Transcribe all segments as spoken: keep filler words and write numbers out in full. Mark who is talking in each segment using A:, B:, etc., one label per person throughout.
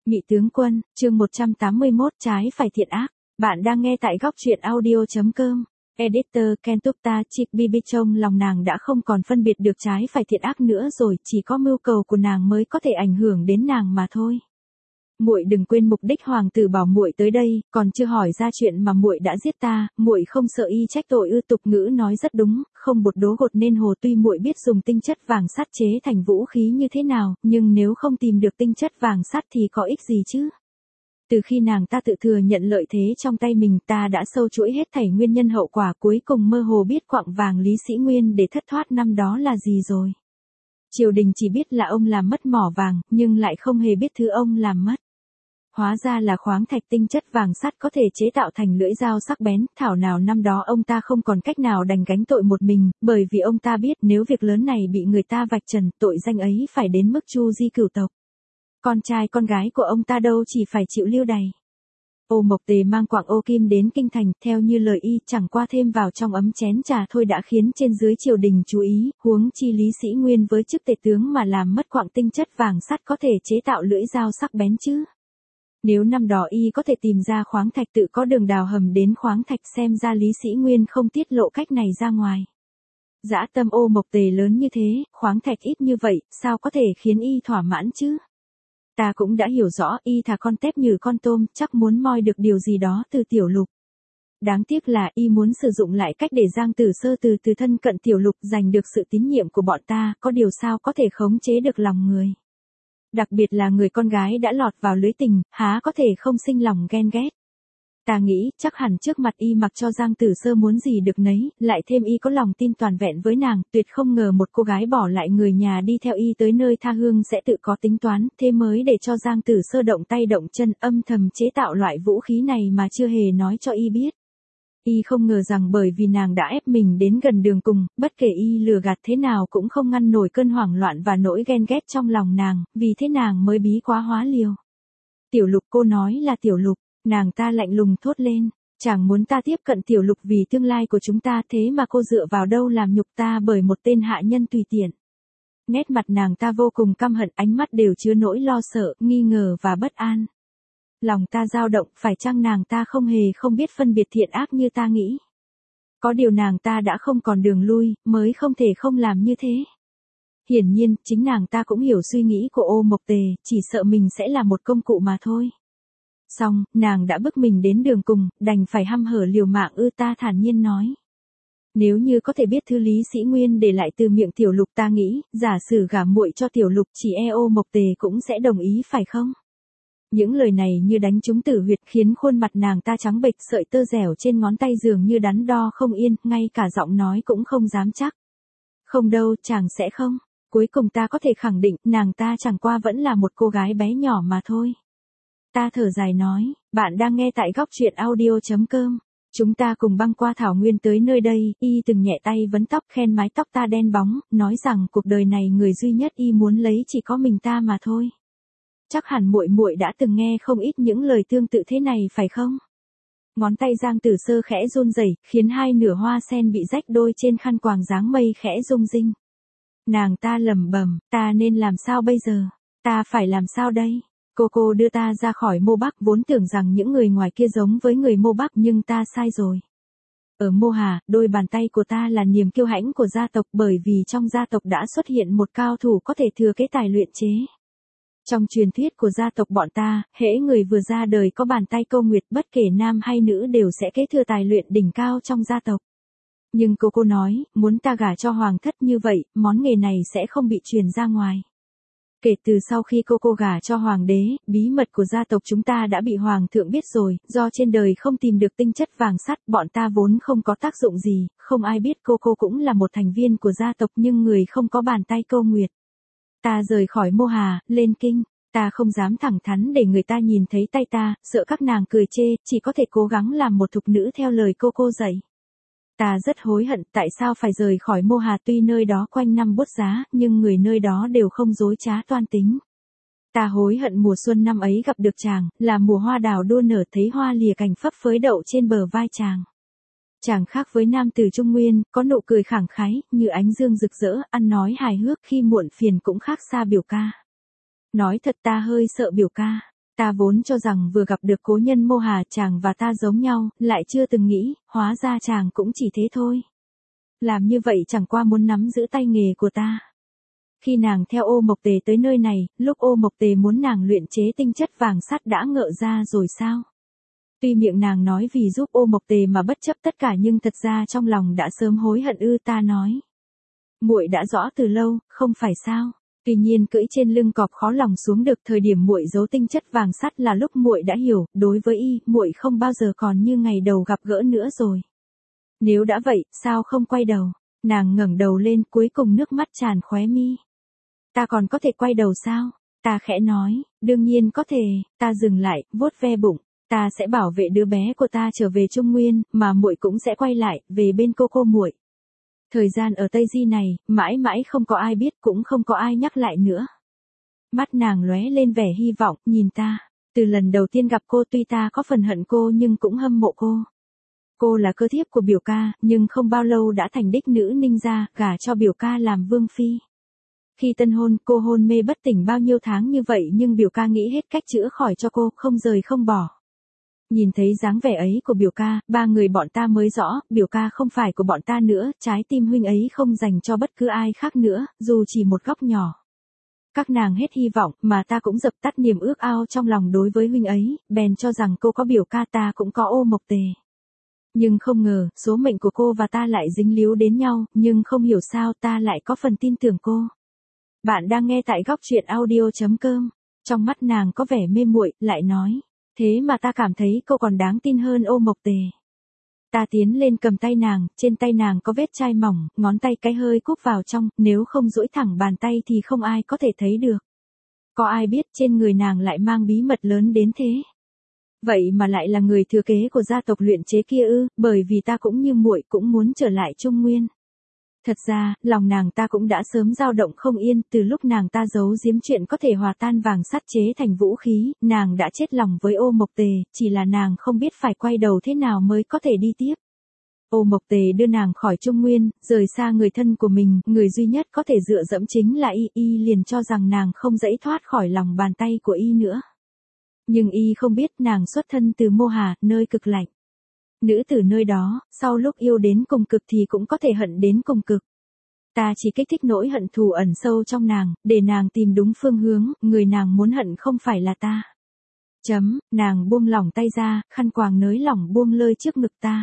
A: Nhị tướng quân, chương một trăm tám mươi mốt trái phải thiện ác. Bạn đang nghe tại góc truyện audio chấm com. Editor Kentukta Chick Bibi trong lòng nàng đã không còn phân biệt được trái phải thiện ác nữa rồi, chỉ có mưu cầu của nàng mới có thể ảnh hưởng đến nàng mà thôi. Muội đừng quên mục đích hoàng tử bảo muội tới đây, còn chưa hỏi ra chuyện mà muội đã giết ta, muội không sợ y trách tội ư? Tục ngữ nói rất đúng, không bột đố gột nên hồ. Tuy muội biết dùng tinh chất vàng sắt chế thành vũ khí như thế nào, nhưng nếu không tìm được tinh chất vàng sắt thì có ích gì chứ? Từ khi nàng ta tự thừa nhận lợi thế trong tay mình, ta đã sâu chuỗi hết thảy nguyên nhân hậu quả, cuối cùng mơ hồ biết quặng vàng Lý Sĩ Nguyên để thất thoát năm đó là gì rồi. Triều đình chỉ biết là ông làm mất mỏ vàng, nhưng lại không hề biết thứ ông làm mất. Hóa ra là khoáng thạch tinh chất vàng sắt có thể chế tạo thành lưỡi dao sắc bén, thảo nào năm đó ông ta không còn cách nào đành gánh tội một mình, bởi vì ông ta biết nếu việc lớn này bị người ta vạch trần, tội danh ấy phải đến mức chu di cửu tộc. Con trai con gái của ông ta đâu chỉ phải chịu lưu đày. Ô Mộc Tề mang quặng ô kim đến kinh thành, theo như lời y, chẳng qua thêm vào trong ấm chén trà thôi đã khiến trên dưới triều đình chú ý, huống chi Lý Sĩ Nguyên với chức tể tướng mà làm mất quặng tinh chất vàng sắt có thể chế tạo lưỡi dao sắc bén chứ. Nếu năm đó y có thể tìm ra khoáng thạch, tự có đường đào hầm đến khoáng thạch, xem ra Lý Sĩ Nguyên không tiết lộ cách này ra ngoài. Dã tâm Ô Mộc Tề lớn như thế, khoáng thạch ít như vậy, sao có thể khiến y thỏa mãn chứ? Ta cũng đã hiểu rõ, y thà con tép như con tôm, chắc muốn moi được điều gì đó từ Tiểu Lục. Đáng tiếc là y muốn sử dụng lại cách để Giang Tử Sơ từ từ thân cận Tiểu Lục, giành được sự tín nhiệm của bọn ta, có điều sao có thể khống chế được lòng người. Đặc biệt là người con gái đã lọt vào lưới tình, há có thể không sinh lòng ghen ghét. Ta nghĩ, chắc hẳn trước mặt y mặc cho Giang Tử Sơ muốn gì được nấy, lại thêm y có lòng tin toàn vẹn với nàng, tuyệt không ngờ một cô gái bỏ lại người nhà đi theo y tới nơi tha hương sẽ tự có tính toán, thế mới để cho Giang Tử Sơ động tay động chân, âm thầm chế tạo loại vũ khí này mà chưa hề nói cho y biết. Y không ngờ rằng bởi vì nàng đã ép mình đến gần đường cùng, bất kể y lừa gạt thế nào cũng không ngăn nổi cơn hoảng loạn và nỗi ghen ghét trong lòng nàng, vì thế nàng mới bí quá hóa liều. Tiểu Lục, cô nói là Tiểu Lục. Nàng ta lạnh lùng thốt lên, chàng muốn ta tiếp cận Tiểu Lục vì tương lai của chúng ta, thế mà cô dựa vào đâu làm nhục ta bởi một tên hạ nhân tùy tiện. Nét mặt nàng ta vô cùng căm hận, ánh mắt đều chứa nỗi lo sợ, nghi ngờ và bất an. Lòng ta dao động, phải chăng nàng ta không hề không biết phân biệt thiện ác như ta nghĩ. Có điều nàng ta đã không còn đường lui, mới không thể không làm như thế. Hiển nhiên, chính nàng ta cũng hiểu suy nghĩ của Ô Mộc Tề, chỉ sợ mình sẽ là một công cụ mà thôi. Xong, nàng đã bức mình đến đường cùng, đành phải hăm hở liều mạng ư? Ta thản nhiên nói. Nếu như có thể biết thư Lý Sĩ Nguyên để lại từ miệng Tiểu Lục, ta nghĩ, giả sử gả muội cho Tiểu Lục, chỉ e Ô Mộc Tề cũng sẽ đồng ý phải không? Những lời này như đánh trúng tử huyệt, khiến khuôn mặt nàng ta trắng bệch, sợi tơ dẻo trên ngón tay dường như đắn đo không yên, ngay cả giọng nói cũng không dám chắc. Không đâu, chàng sẽ không. Cuối cùng ta có thể khẳng định, nàng ta chẳng qua vẫn là một cô gái bé nhỏ mà thôi. Ta thở dài nói, bạn đang nghe tại góc truyện audio chấm com. Chúng ta cùng băng qua thảo nguyên tới nơi đây, y từng nhẹ tay vấn tóc, khen mái tóc ta đen bóng, nói rằng cuộc đời này người duy nhất y muốn lấy chỉ có mình ta mà thôi. Chắc hẳn muội muội đã từng nghe không ít những lời tương tự thế này phải không? Ngón tay Giang Tử Sơ khẽ run rẩy, khiến hai nửa hoa sen bị rách đôi trên khăn quàng dáng mây khẽ rung rinh. Nàng ta lẩm bẩm, ta nên làm sao bây giờ? Ta phải làm sao đây? Cô cô đưa ta ra khỏi Mô Bắc, vốn tưởng rằng những người ngoài kia giống với người Mô Bắc, nhưng ta sai rồi. Ở Mô Hà, đôi bàn tay của ta là niềm kiêu hãnh của gia tộc, bởi vì trong gia tộc đã xuất hiện một cao thủ có thể thừa kế tài luyện chế. Trong truyền thuyết của gia tộc bọn ta, hễ người vừa ra đời có bàn tay câu nguyệt, bất kể nam hay nữ đều sẽ kế thừa tài luyện đỉnh cao trong gia tộc. Nhưng cô cô nói, muốn ta gả cho hoàng thất như vậy, món nghề này sẽ không bị truyền ra ngoài. Kể từ sau khi cô cô gả cho hoàng đế, bí mật của gia tộc chúng ta đã bị hoàng thượng biết rồi, do trên đời không tìm được tinh chất vàng sắt, bọn ta vốn không có tác dụng gì, không ai biết cô cô cũng là một thành viên của gia tộc nhưng người không có bàn tay câu nguyệt. Ta rời khỏi Mô Hà, lên kinh, ta không dám thẳng thắn để người ta nhìn thấy tay ta, sợ các nàng cười chê, chỉ có thể cố gắng làm một thục nữ theo lời cô cô dạy. Ta rất hối hận tại sao phải rời khỏi Mô Hà, tuy nơi đó quanh năm bút giá, nhưng người nơi đó đều không dối trá toan tính. Ta hối hận mùa xuân năm ấy gặp được chàng, là mùa hoa đào đua nở, thấy hoa lìa cành phấp phới đậu trên bờ vai chàng. Chàng khác với nam tử Trung Nguyên, có nụ cười khẳng khái, như ánh dương rực rỡ, ăn nói hài hước, khi muộn phiền cũng khác xa biểu ca. Nói thật ta hơi sợ biểu ca. Ta vốn cho rằng vừa gặp được cố nhân Mô Hà chàng và ta giống nhau, lại chưa từng nghĩ, hóa ra chàng cũng chỉ thế thôi. Làm như vậy chẳng qua muốn nắm giữ tay nghề của ta. Khi nàng theo Ô Mộc Tề tới nơi này, lúc Ô Mộc Tề muốn nàng luyện chế tinh chất vàng sắt đã ngợ ra rồi sao? Tuy miệng nàng nói vì giúp Ô Mộc Tề mà bất chấp tất cả nhưng thật ra trong lòng đã sớm hối hận ư. Ta nói. Muội đã rõ từ lâu, không phải sao? Tuy nhiên cưỡi trên lưng cọp khó lòng xuống được, thời điểm muội giấu tinh chất vàng sắt là lúc muội đã hiểu, đối với y, muội không bao giờ còn như ngày đầu gặp gỡ nữa rồi. Nếu đã vậy, sao không quay đầu? Nàng ngẩng đầu lên, cuối cùng nước mắt tràn khóe mi. Ta còn có thể quay đầu sao? Ta khẽ nói, đương nhiên có thể. Ta dừng lại, vuốt ve bụng. Ta sẽ bảo vệ đứa bé của ta trở về Trung Nguyên, mà muội cũng sẽ quay lại, về bên cô cô muội. Thời gian ở Tây Di này, mãi mãi không có ai biết, cũng không có ai nhắc lại nữa. Mắt nàng lóe lên vẻ hy vọng, nhìn ta. Từ lần đầu tiên gặp cô tuy ta có phần hận cô nhưng cũng hâm mộ cô. Cô là cơ thiếp của biểu ca, nhưng không bao lâu đã thành đích nữ ninh gia, gả cho biểu ca làm vương phi. Khi tân hôn, cô hôn mê bất tỉnh bao nhiêu tháng như vậy nhưng biểu ca nghĩ hết cách chữa khỏi cho cô, không rời không bỏ. Nhìn thấy dáng vẻ ấy của biểu ca, ba người bọn ta mới rõ, biểu ca không phải của bọn ta nữa, trái tim huynh ấy không dành cho bất cứ ai khác nữa, dù chỉ một góc nhỏ. Các nàng hết hy vọng, mà ta cũng dập tắt niềm ước ao trong lòng đối với huynh ấy, bèn cho rằng cô có biểu ca ta cũng có Ô Mộc Tề. Nhưng không ngờ, số mệnh của cô và ta lại dính líu đến nhau, nhưng không hiểu sao ta lại có phần tin tưởng cô. Bạn đang nghe tại góc truyện audio chấm com. Trong mắt nàng có vẻ mê muội, lại nói. Thế mà ta cảm thấy cô còn đáng tin hơn Ô Mộc Tề. Ta tiến lên cầm tay nàng, trên tay nàng có vết chai mỏng, ngón tay cái hơi cúp vào trong, nếu không duỗi thẳng bàn tay thì không ai có thể thấy được. Có ai biết trên người nàng lại mang bí mật lớn đến thế? Vậy mà lại là người thừa kế của gia tộc luyện chế kia ư? Bởi vì ta cũng như muội cũng muốn trở lại Trung Nguyên. Thật ra, lòng nàng ta cũng đã sớm dao động không yên, từ lúc nàng ta giấu giếm chuyện có thể hòa tan vàng sắt chế thành vũ khí, nàng đã chết lòng với Ô Mộc Tề, chỉ là nàng không biết phải quay đầu thế nào mới có thể đi tiếp. Ô Mộc Tề đưa nàng khỏi Trung Nguyên, rời xa người thân của mình, người duy nhất có thể dựa dẫm chính là y, y liền cho rằng nàng không dãy thoát khỏi lòng bàn tay của y nữa. Nhưng y không biết nàng xuất thân từ Mô Hà, nơi cực lạnh. Nữ tử nơi đó, sau lúc yêu đến cùng cực thì cũng có thể hận đến cùng cực. Ta chỉ kích thích nỗi hận thù ẩn sâu trong nàng, để nàng tìm đúng phương hướng, người nàng muốn hận không phải là ta. Chấm, nàng buông lỏng tay ra, khăn quàng nới lỏng buông lơi trước ngực ta.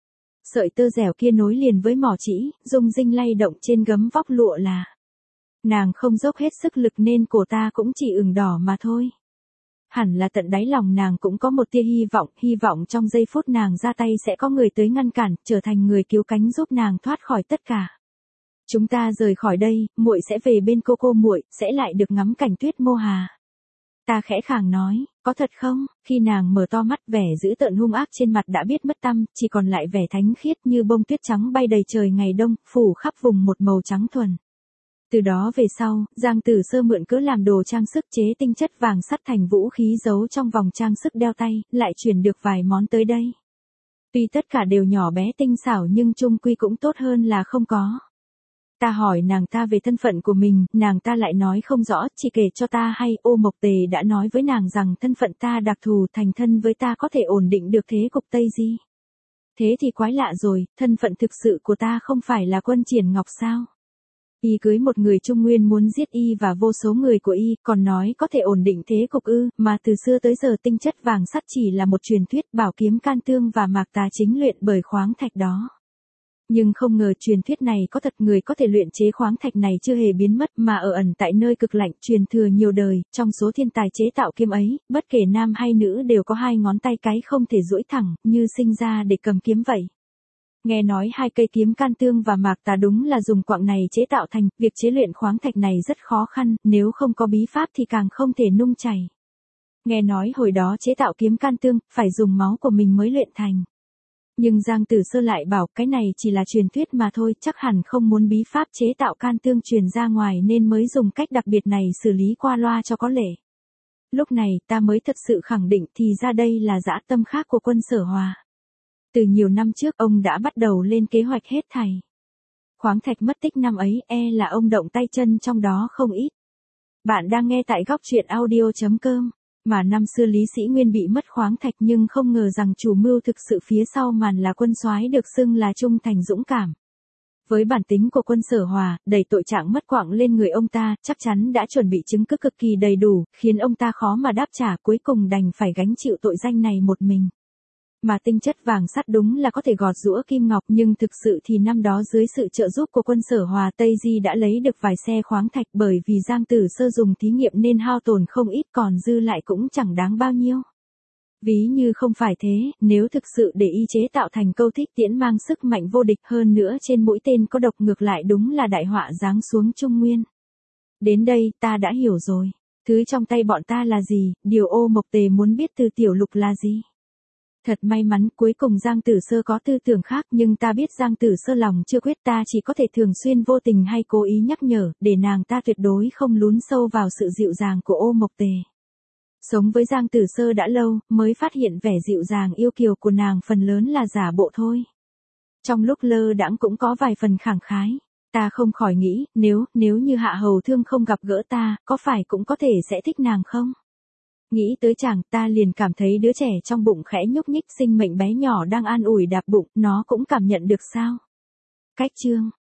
A: Sợi tơ dẻo kia nối liền với mỏ chỉ, rung rinh lay động trên gấm vóc lụa là. Nàng không dốc hết sức lực nên cổ ta cũng chỉ ửng đỏ mà thôi. Hẳn là tận đáy lòng nàng cũng có một tia hy vọng, hy vọng trong giây phút nàng ra tay sẽ có người tới ngăn cản, trở thành người cứu cánh giúp nàng thoát khỏi tất cả. Chúng ta rời khỏi đây, muội sẽ về bên cô cô muội, sẽ lại được ngắm cảnh tuyết Mô Hà. Ta khẽ khàng nói, có thật không? Khi nàng mở to mắt, vẻ dữ tợn hung ác trên mặt đã biết mất tăm, chỉ còn lại vẻ thánh khiết như bông tuyết trắng bay đầy trời ngày đông, phủ khắp vùng một màu trắng thuần. Từ đó về sau, Giang Tử Sơ mượn cớ làm đồ trang sức chế tinh chất vàng sắt thành vũ khí giấu trong vòng trang sức đeo tay, lại chuyển được vài món tới đây. Tuy tất cả đều nhỏ bé tinh xảo nhưng chung quy cũng tốt hơn là không có. Ta hỏi nàng ta về thân phận của mình, nàng ta lại nói không rõ, chỉ kể cho ta hay Ô Mộc Tề đã nói với nàng rằng thân phận ta đặc thù, thành thân với ta có thể ổn định được thế cục Tây Di. Thế thì quái lạ rồi, thân phận thực sự của ta không phải là Quân Triển Ngọc sao? Y cưới một người Trung Nguyên muốn giết y và vô số người của y, còn nói có thể ổn định thế cục ư, mà từ xưa tới giờ tinh chất vàng sắt chỉ là một truyền thuyết, bảo kiếm can tương và mạc tà chính luyện bởi khoáng thạch đó. Nhưng không ngờ truyền thuyết này có thật, người có thể luyện chế khoáng thạch này chưa hề biến mất mà ở ẩn tại nơi cực lạnh, truyền thừa nhiều đời, trong số thiên tài chế tạo kiếm ấy, bất kể nam hay nữ đều có hai ngón tay cái không thể duỗi thẳng, như sinh ra để cầm kiếm vậy. Nghe nói hai cây kiếm can tương và mạc tà đúng là dùng quặng này chế tạo thành, việc chế luyện khoáng thạch này rất khó khăn, nếu không có bí pháp thì càng không thể nung chảy. Nghe nói hồi đó chế tạo kiếm can tương, phải dùng máu của mình mới luyện thành. Nhưng Giang Tử Sơ lại bảo cái này chỉ là truyền thuyết mà thôi, chắc hẳn không muốn bí pháp chế tạo can tương truyền ra ngoài nên mới dùng cách đặc biệt này xử lý qua loa cho có lệ. Lúc này ta mới thật sự khẳng định thì ra đây là dã tâm khác của Quân Sở Hòa. Từ nhiều năm trước ông đã bắt đầu lên kế hoạch hết thảy. Khoáng thạch mất tích năm ấy e là ông động tay chân trong đó không ít. Bạn đang nghe tại góc truyện audio chấm com. Mà năm xưa Lý Sĩ Nguyên bị mất khoáng thạch nhưng không ngờ rằng chủ mưu thực sự phía sau màn là quân soái được xưng là trung thành dũng cảm. Với bản tính của quân Sở Hòa, đẩy tội trạng mất quạng lên người ông ta, chắc chắn đã chuẩn bị chứng cứ cực kỳ đầy đủ, khiến ông ta khó mà đáp trả, cuối cùng đành phải gánh chịu tội danh này một mình. Mà tinh chất vàng sắt đúng là có thể gọt giũa kim ngọc, nhưng thực sự thì năm đó dưới sự trợ giúp của quân Sở Hòa, Tây Di đã lấy được vài xe khoáng thạch, bởi vì Giang Tử Sơ dùng thí nghiệm nên hao tổn không ít, còn dư lại cũng chẳng đáng bao nhiêu. Ví như không phải thế, nếu thực sự để y chế tạo thành câu thích tiễn mang sức mạnh vô địch, hơn nữa trên mũi tên có độc, ngược lại đúng là đại họa giáng xuống Trung Nguyên. Đến đây, ta đã hiểu rồi. Thứ trong tay bọn ta là gì, điều Ô Mộc Tề muốn biết từ Tiểu Lục là gì. Thật may mắn, cuối cùng Giang Tử Sơ có tư tưởng khác, nhưng ta biết Giang Tử Sơ lòng chưa quyết, ta chỉ có thể thường xuyên vô tình hay cố ý nhắc nhở, để nàng ta tuyệt đối không lún sâu vào sự dịu dàng của Ô Mộc Tề. Sống với Giang Tử Sơ đã lâu, mới phát hiện vẻ dịu dàng yêu kiều của nàng phần lớn là giả bộ thôi. Trong lúc lơ đãng cũng có vài phần khẳng khái. Ta không khỏi nghĩ, nếu, nếu như Hạ Hầu Thương không gặp gỡ ta, có phải cũng có thể sẽ thích nàng không? Nghĩ tới chàng, ta liền cảm thấy đứa trẻ trong bụng khẽ nhúc nhích, sinh mệnh bé nhỏ đang an ủi đạp bụng, nó cũng cảm nhận được sao? Cách chương